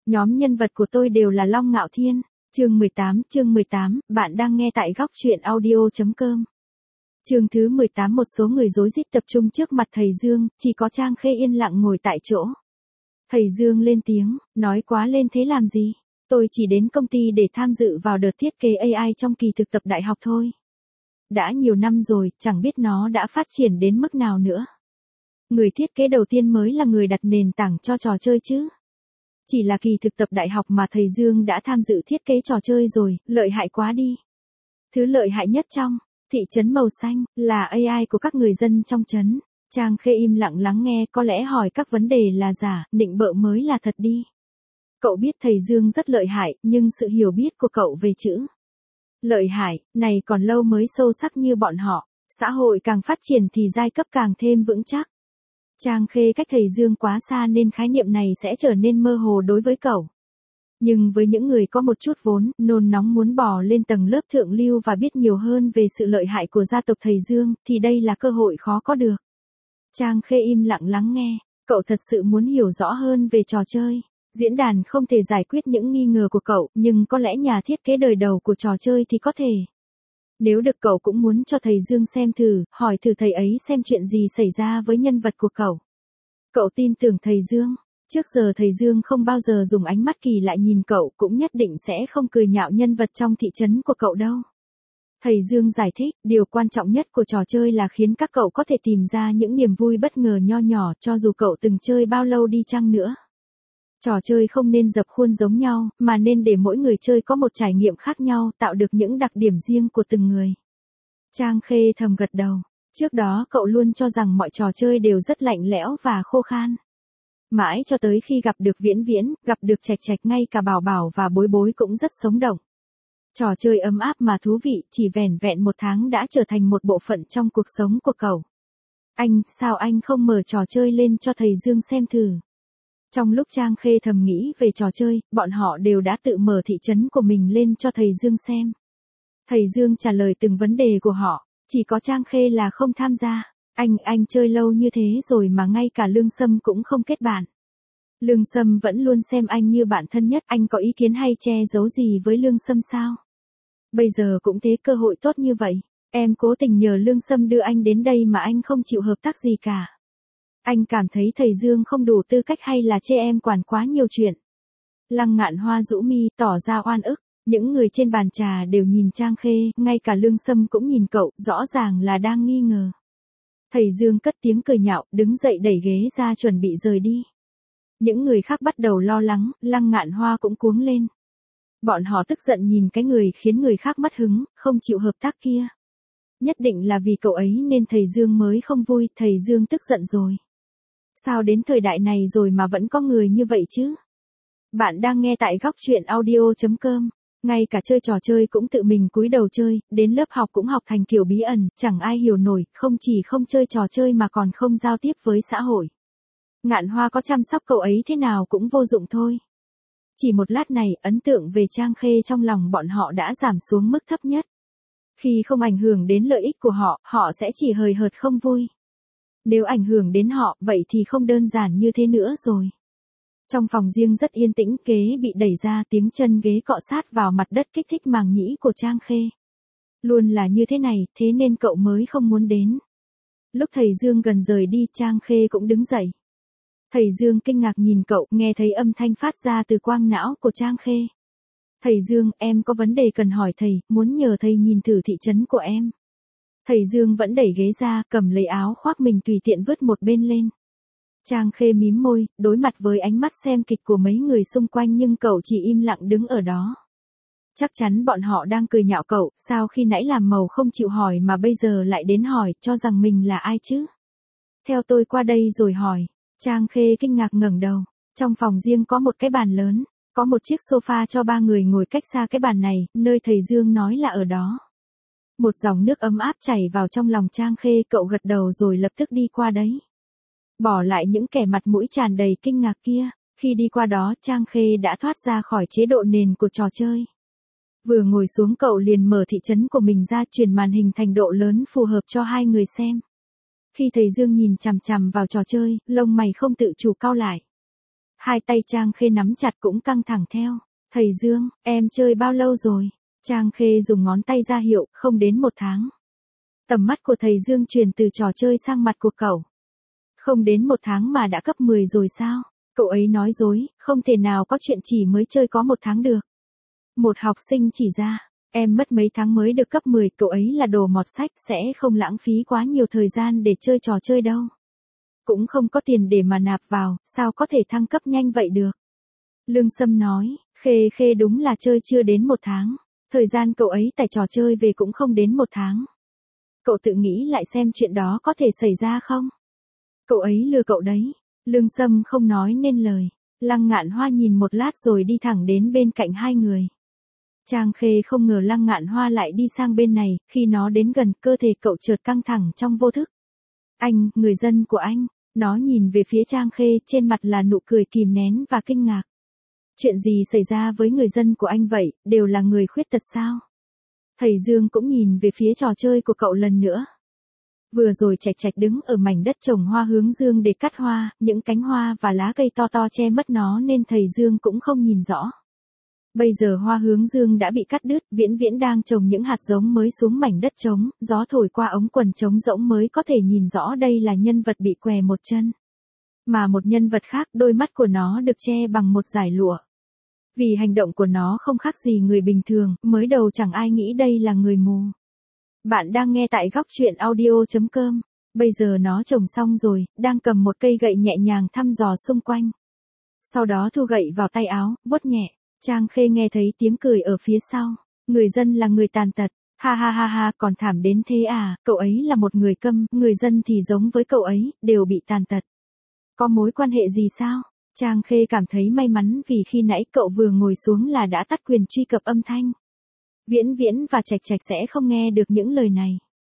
Nhóm nhân vật của tôi đều là Long Ngạo Thiên. Chương 18, bạn đang nghe tại góc truyện audio.com. Chương thứ 18, một số người rối rít tập trung trước mặt thầy Dương, chỉ có Trang Khê yên lặng ngồi tại chỗ. Thầy Dương lên tiếng, nói quá lên thế làm gì? Tôi chỉ đến công ty để tham dự vào đợt thiết kế AI trong kỳ thực tập đại học thôi. Đã nhiều năm rồi, chẳng biết nó đã phát triển đến mức nào nữa. Người thiết kế đầu tiên mới là người đặt nền tảng cho trò chơi chứ. Chỉ là kỳ thực tập đại học mà thầy Dương đã tham dự thiết kế trò chơi rồi, lợi hại quá đi. Thứ lợi hại nhất trong thị trấn màu xanh là AI của các người dân trong trấn. Trang Khê im lặng lắng nghe, có lẽ hỏi các vấn đề là giả, nịnh bợ mới là thật đi. Cậu biết thầy Dương rất lợi hại, nhưng sự hiểu biết của cậu về chữ lợi hại này còn lâu mới sâu sắc như bọn họ. Xã hội càng phát triển thì giai cấp càng thêm vững chắc. Trang Khê cách thầy Dương quá xa nên khái niệm này sẽ trở nên mơ hồ đối với cậu. Nhưng với những người có một chút vốn, nôn nóng muốn bò lên tầng lớp thượng lưu và biết nhiều hơn về sự lợi hại của gia tộc thầy Dương, thì đây là cơ hội khó có được. Trang Khê im lặng lắng nghe, cậu thật sự muốn hiểu rõ hơn về trò chơi. Diễn đàn không thể giải quyết những nghi ngờ của cậu, nhưng có lẽ nhà thiết kế đời đầu của trò chơi thì có thể. Nếu được cậu cũng muốn cho thầy Dương xem thử, hỏi thử thầy ấy xem chuyện gì xảy ra với nhân vật của cậu. Cậu tin tưởng thầy Dương. Trước giờ thầy Dương không bao giờ dùng ánh mắt kỳ lạ nhìn cậu, cũng nhất định sẽ không cười nhạo nhân vật trong thị trấn của cậu đâu. Thầy Dương giải thích, điều quan trọng nhất của trò chơi là khiến các cậu có thể tìm ra những niềm vui bất ngờ nho nhỏ cho dù cậu từng chơi bao lâu đi chăng nữa. Trò chơi không nên dập khuôn giống nhau, mà nên để mỗi người chơi có một trải nghiệm khác nhau, tạo được những đặc điểm riêng của từng người. Trang Khê thầm gật đầu. Trước đó cậu luôn cho rằng mọi trò chơi đều rất lạnh lẽo và khô khan. Mãi cho tới khi gặp được Viễn Viễn, gặp được Trạch Trạch, ngay cả Bảo Bảo và Bối Bối cũng rất sống động. Trò chơi ấm áp mà thú vị, chỉ vẻn vẹn 1 tháng đã trở thành một bộ phận trong cuộc sống của cậu. Sao anh không mở trò chơi lên cho thầy Dương xem thử? Trong lúc Trang Khê thầm nghĩ về trò chơi, bọn họ đều đã tự mở thị trấn của mình lên cho thầy Dương xem. Thầy Dương trả lời từng vấn đề của họ, chỉ có Trang Khê là không tham gia. Anh chơi lâu như thế rồi mà ngay cả Lương Sâm cũng không kết bạn. Lương Sâm vẫn luôn xem anh như bạn thân nhất, anh có ý kiến hay che giấu gì với Lương Sâm sao? Bây giờ cũng thế, cơ hội tốt như vậy, em cố tình nhờ Lương Sâm đưa anh đến đây mà anh không chịu hợp tác gì cả. Anh cảm thấy thầy Dương không đủ tư cách hay là chê em quản quá nhiều chuyện? Lăng Ngạn Hoa rũ mi, tỏ ra oan ức. Những người trên bàn trà đều nhìn Trang Khê, ngay cả Lương Sâm cũng nhìn cậu, rõ ràng là đang nghi ngờ. Thầy Dương cất tiếng cười nhạo, đứng dậy đẩy ghế ra chuẩn bị rời đi. Những người khác bắt đầu lo lắng, Lăng Ngạn Hoa cũng cuống lên. Bọn họ tức giận nhìn cái người khiến người khác mất hứng, không chịu hợp tác kia. Nhất định là vì cậu ấy nên thầy Dương mới không vui, thầy Dương tức giận rồi. Sao đến thời đại này rồi mà vẫn có người như vậy chứ? Bạn đang nghe tại góc truyện audio.com. Ngay cả chơi trò chơi cũng tự mình cúi đầu chơi, đến lớp học cũng học thành kiểu bí ẩn, chẳng ai hiểu nổi, không chỉ không chơi trò chơi mà còn không giao tiếp với xã hội. Ngạn Hoa có chăm sóc cậu ấy thế nào cũng vô dụng thôi. Chỉ một lát này, ấn tượng về Trang Khê trong lòng bọn họ đã giảm xuống mức thấp nhất. Khi không ảnh hưởng đến lợi ích của họ, họ sẽ chỉ hời hợt không vui. Nếu ảnh hưởng đến họ, vậy thì không đơn giản như thế nữa rồi. Trong phòng riêng rất yên tĩnh, ghế bị đẩy ra, tiếng chân ghế cọ sát vào mặt đất kích thích màng nhĩ của Trang Khê. Luôn là như thế này, thế nên cậu mới không muốn đến. Lúc thầy Dương gần rời đi, Trang Khê cũng đứng dậy. Thầy Dương kinh ngạc nhìn cậu, nghe thấy âm thanh phát ra từ quang não của Trang Khê. Thầy Dương, em có vấn đề cần hỏi thầy, muốn nhờ thầy nhìn thử thị trấn của em. Thầy Dương vẫn đẩy ghế ra, cầm lấy áo khoác mình tùy tiện vứt một bên lên. Trang Khê mím môi, đối mặt với ánh mắt xem kịch của mấy người xung quanh nhưng cậu chỉ im lặng đứng ở đó. Chắc chắn bọn họ đang cười nhạo cậu, sao khi nãy làm màu không chịu hỏi mà bây giờ lại đến hỏi, cho rằng mình là ai chứ? Theo tôi qua đây rồi hỏi. Trang Khê kinh ngạc ngẩng đầu. Trong phòng riêng có một cái bàn lớn, có một chiếc sofa cho 3 người ngồi cách xa cái bàn này, nơi thầy Dương nói là ở đó. Một dòng nước ấm áp chảy vào trong lòng Trang Khê, cậu gật đầu rồi lập tức đi qua đấy. Bỏ lại những kẻ mặt mũi tràn đầy kinh ngạc kia, khi đi qua đó Trang Khê đã thoát ra khỏi chế độ nền của trò chơi. Vừa ngồi xuống cậu liền mở thị trấn của mình ra, chuyển màn hình thành độ lớn phù hợp cho 2 người xem. Khi thầy Dương nhìn chằm chằm vào trò chơi, lông mày không tự chủ cau lại. Hai tay Trang Khê nắm chặt cũng căng thẳng theo. Thầy Dương, em chơi bao lâu rồi? Trang Khê dùng ngón tay ra hiệu, không đến 1 tháng. Tầm mắt của thầy Dương chuyển từ trò chơi sang mặt của cậu. Không đến 1 tháng mà đã cấp 10 rồi sao? Cậu ấy nói dối, không thể nào có chuyện chỉ mới chơi có 1 tháng được. Một học sinh chỉ ra, em mất mấy tháng mới được cấp 10, cậu ấy là đồ mọt sách, sẽ không lãng phí quá nhiều thời gian để chơi trò chơi đâu. Cũng không có tiền để mà nạp vào, sao có thể thăng cấp nhanh vậy được? Lương Sâm nói, Khê Khê đúng là chơi chưa đến 1 tháng. Thời gian cậu ấy tải trò chơi về cũng không đến 1 tháng. Cậu tự nghĩ lại xem chuyện đó có thể xảy ra không? Cậu ấy lừa cậu đấy. Lương Sâm không nói nên lời. Lăng Ngạn Hoa nhìn một lát rồi đi thẳng đến bên cạnh hai người. Trang Khê không ngờ Lăng Ngạn Hoa lại đi sang bên này, khi nó đến gần cơ thể cậu chợt căng thẳng trong vô thức. Anh, người dân của anh. Nó nhìn về phía Trang Khê, trên mặt là nụ cười kìm nén và kinh ngạc. Chuyện gì xảy ra với người dân của anh vậy, đều là người khuyết tật sao? Thầy Dương cũng nhìn về phía trò chơi của cậu lần nữa. Vừa rồi Trạch Trạch đứng ở mảnh đất trồng hoa hướng dương để cắt hoa, những cánh hoa và lá cây to to che mất nó nên thầy Dương cũng không nhìn rõ. Bây giờ hoa hướng dương đã bị cắt đứt, Viễn Viễn đang trồng những hạt giống mới xuống mảnh đất trống, gió thổi qua ống quần trống rỗng mới có thể nhìn rõ đây là nhân vật bị què một chân. Mà một nhân vật khác, đôi mắt của nó được che bằng một dải lụa. Vì hành động của nó không khác gì người bình thường, mới đầu chẳng ai nghĩ đây là người mù. Bạn đang nghe tại góc truyện audio.com. Bây giờ nó trồng xong rồi, đang cầm một cây gậy nhẹ nhàng thăm dò xung quanh. Sau đó thu gậy vào tay áo, vuốt nhẹ. Trang Khê nghe thấy tiếng cười ở phía sau. Người dân là người tàn tật. Ha ha ha ha, còn thảm đến thế à, cậu ấy là một người câm, người dân thì giống với cậu ấy, đều bị tàn tật. Có mối quan hệ gì sao? Trang Khê cảm thấy may mắn vì khi nãy cậu vừa ngồi xuống là đã tắt quyền truy cập âm thanh. Viễn Viễn và Trạch Trạch sẽ không nghe được những lời này.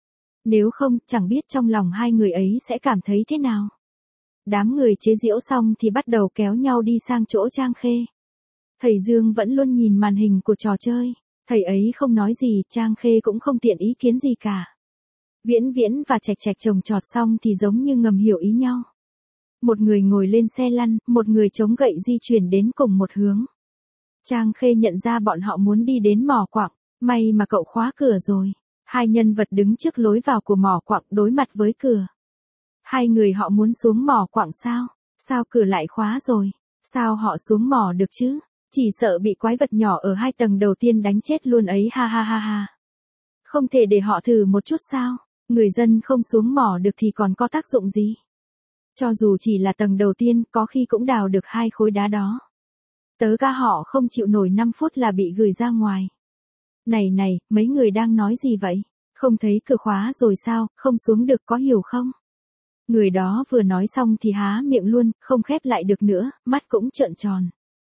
Nếu không, chẳng biết trong lòng hai người ấy sẽ cảm thấy thế nào. Đám người chế giễu xong thì bắt đầu kéo nhau đi sang chỗ Trang Khê. Thầy Dương vẫn luôn nhìn màn hình của trò chơi. Thầy ấy không nói gì, Trang Khê cũng không tiện ý kiến gì cả. Viễn Viễn và Trạch Trạch trồng trọt xong thì giống như ngầm hiểu ý nhau. Một người ngồi lên xe lăn, một người chống gậy di chuyển đến cùng một hướng. Trang Khê nhận ra bọn họ muốn đi đến mỏ quặng, may mà cậu khóa cửa rồi. Hai nhân vật đứng trước lối vào của mỏ quặng đối mặt với cửa. Hai người họ muốn xuống mỏ quặng sao? Sao cửa lại khóa rồi? Sao họ xuống mỏ được chứ? Chỉ sợ bị quái vật nhỏ ở 2 tầng đầu tiên đánh chết luôn ấy, ha ha ha ha. Không thể để họ thử một chút sao? Người dân không xuống mỏ được thì còn có tác dụng gì? Cho dù chỉ là tầng đầu tiên, có khi cũng đào được 2 khối đá đó. Tớ ca họ không chịu nổi 5 phút là bị gửi ra ngoài. Này, mấy người đang nói gì vậy? Không thấy cửa khóa rồi sao, không xuống được có hiểu không? Người đó vừa nói xong thì há miệng luôn, không khép lại được nữa, mắt cũng trợn tròn.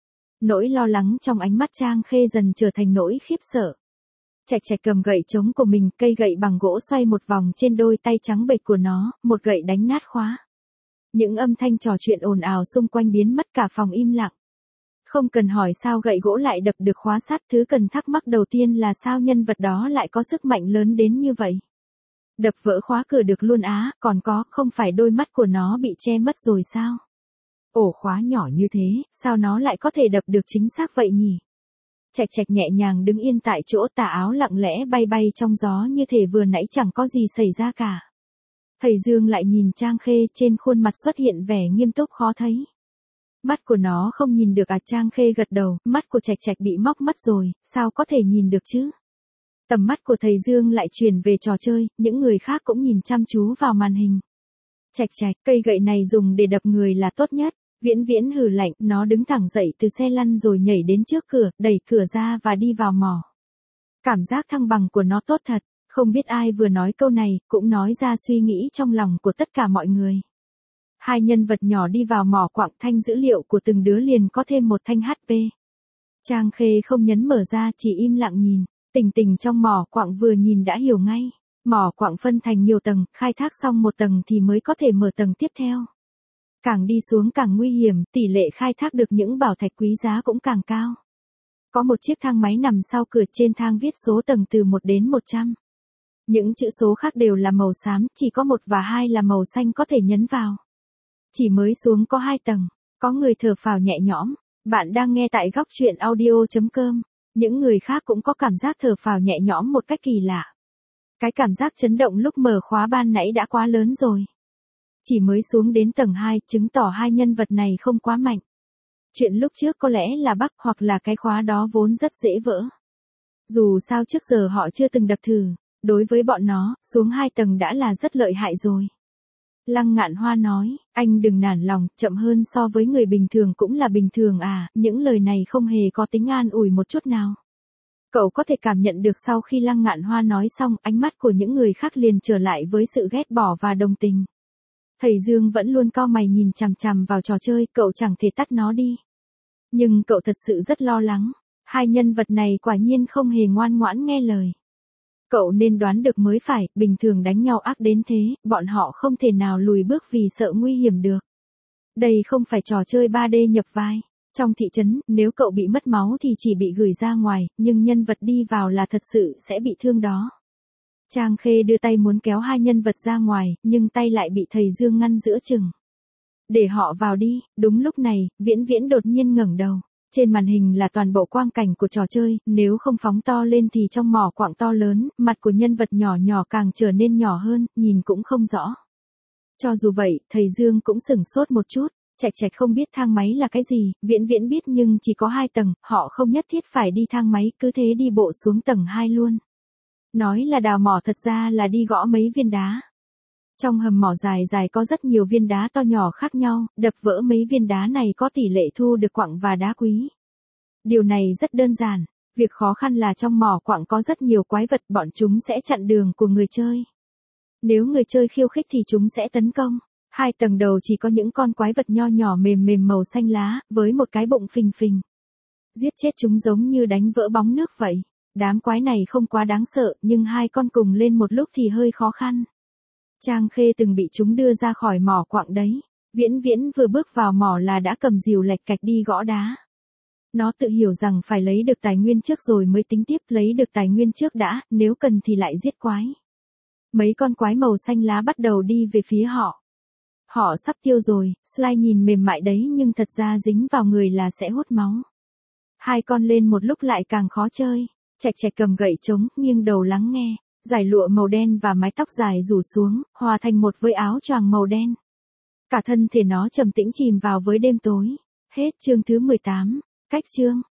Nỗi lo lắng trong ánh mắt Trang Khê dần trở thành nỗi khiếp sợ. Trạch Trạch cầm gậy trống của mình, cây gậy bằng gỗ xoay một vòng trên đôi tay trắng bệch của nó, một gậy đánh nát khóa. Những âm thanh trò chuyện ồn ào xung quanh biến mất, cả phòng im lặng. Không cần hỏi sao gậy gỗ lại đập được khóa sắt, thứ cần thắc mắc đầu tiên là sao nhân vật đó lại có sức mạnh lớn đến như vậy. Đập vỡ khóa cửa được luôn á, còn có, không phải đôi mắt của nó bị che mất rồi sao? Ổ khóa nhỏ như thế, sao nó lại có thể đập được chính xác vậy nhỉ? Trạch Trạch nhẹ nhàng đứng yên tại chỗ, tà áo lặng lẽ bay bay trong gió như thể vừa nãy chẳng có gì xảy ra cả. Thầy Dương lại nhìn Trang Khê, trên khuôn mặt xuất hiện vẻ nghiêm túc khó thấy. Mắt của nó không nhìn được à? Trang Khê gật đầu, mắt của Trạch Trạch bị móc mắt rồi, sao có thể nhìn được chứ? Tầm mắt của thầy Dương lại chuyển về trò chơi, những người khác cũng nhìn chăm chú vào màn hình. Trạch Trạch, cây gậy này dùng để đập người là tốt nhất. Viễn Viễn hừ lạnh, nó đứng thẳng dậy từ xe lăn rồi nhảy đến trước cửa, đẩy cửa ra và đi vào mỏ. Cảm giác thăng bằng của nó tốt thật, không biết ai vừa nói câu này, cũng nói ra suy nghĩ trong lòng của tất cả mọi người. Hai nhân vật nhỏ đi vào mỏ quặng, thanh dữ liệu của từng đứa liền có thêm một thanh HP. Trang Khê không nhấn mở ra, chỉ im lặng nhìn. Tình tình trong mỏ quặng vừa nhìn đã hiểu ngay. Mỏ quặng phân thành nhiều tầng, khai thác xong một tầng thì mới có thể mở tầng tiếp theo. Càng đi xuống càng nguy hiểm, tỷ lệ khai thác được những bảo thạch quý giá cũng càng cao. Có một chiếc thang máy nằm sau cửa, trên thang viết số tầng từ 1 đến 100. Những chữ số khác đều là màu xám, chỉ có 1 và 2 là màu xanh có thể nhấn vào. Chỉ mới xuống có 2 tầng, Có người thở phào nhẹ nhõm. Bạn đang nghe tại góc chuyện audio.com. Những người khác cũng có cảm giác thở phào nhẹ nhõm một cách kỳ lạ. Cái cảm giác chấn động lúc mở khóa ban nãy đã quá lớn rồi. Chỉ mới xuống đến tầng 2, chứng tỏ hai nhân vật này không quá mạnh. Chuyện lúc trước có lẽ là bug hoặc là cái khóa đó vốn rất dễ vỡ. Dù sao trước giờ họ chưa từng đập thử, đối với bọn nó, xuống 2 tầng đã là rất lợi hại rồi. Lăng Ngạn Hoa nói, anh đừng nản lòng, chậm hơn so với người bình thường cũng là bình thường à, những lời này không hề có tính an ủi một chút nào. Cậu có thể cảm nhận được sau khi Lăng Ngạn Hoa nói xong, ánh mắt của những người khác liền trở lại với sự ghét bỏ và đồng tình. Thầy Dương vẫn luôn cau mày nhìn chằm chằm vào trò chơi, cậu chẳng thể tắt nó đi. Nhưng cậu thật sự rất lo lắng, hai nhân vật này quả nhiên không hề ngoan ngoãn nghe lời. Cậu nên đoán được mới phải, bình thường đánh nhau ác đến thế, bọn họ không thể nào lùi bước vì sợ nguy hiểm được. Đây không phải trò chơi 3D nhập vai. Trong thị trấn, nếu cậu bị mất máu thì chỉ bị gửi ra ngoài, nhưng nhân vật đi vào là thật sự sẽ bị thương đó. Trang Khê đưa tay muốn kéo hai nhân vật ra ngoài, nhưng tay lại bị thầy Dương ngăn giữa chừng. Để họ vào đi, đúng lúc này, Viễn Viễn đột nhiên ngẩng đầu. Trên màn hình là toàn bộ quang cảnh của trò chơi, nếu không phóng to lên thì trong mỏ quặng to lớn, mặt của nhân vật nhỏ nhỏ càng trở nên nhỏ hơn, nhìn cũng không rõ. Cho dù vậy, thầy Dương cũng sửng sốt một chút. Trạch không biết thang máy là cái gì, Viễn Viễn biết nhưng chỉ có 2 tầng, họ không nhất thiết phải đi thang máy, cứ thế đi bộ xuống tầng 2 luôn. Nói là đào mỏ thật ra là đi gõ mấy viên đá. Trong hầm mỏ dài dài có rất nhiều viên đá to nhỏ khác nhau, đập vỡ mấy viên đá này có tỷ lệ thu được quặng và đá quý. Điều này rất đơn giản, việc khó khăn là trong mỏ quặng có rất nhiều quái vật, bọn chúng sẽ chặn đường của người chơi. Nếu người chơi khiêu khích thì chúng sẽ tấn công. 2 tầng đầu chỉ có những con quái vật nho nhỏ mềm mềm màu xanh lá, với một cái bụng phình phình. Giết chết chúng giống như đánh vỡ bóng nước vậy. Đám quái này không quá đáng sợ, nhưng 2 con cùng lên một lúc thì hơi khó khăn. Trang Khê từng bị chúng đưa ra khỏi mỏ quặng đấy. Viễn Viễn vừa bước vào mỏ là đã cầm rìu lạch cạch đi gõ đá. Nó tự hiểu rằng phải lấy được tài nguyên trước rồi mới tính tiếp, lấy được tài nguyên trước đã, nếu cần thì lại giết quái. Mấy con quái màu xanh lá bắt đầu đi về phía họ. Họ sắp tiêu rồi, slide nhìn mềm mại đấy nhưng thật ra dính vào người là sẽ hút máu. 2 con lên một lúc lại càng khó chơi. Trạch cầm gậy trống, nghiêng đầu lắng nghe. Dải lụa màu đen và mái tóc dài rủ xuống, hòa thành một với áo choàng màu đen. Cả thân thể nó trầm tĩnh chìm vào với đêm tối. Hết chương thứ 18. Cách chương.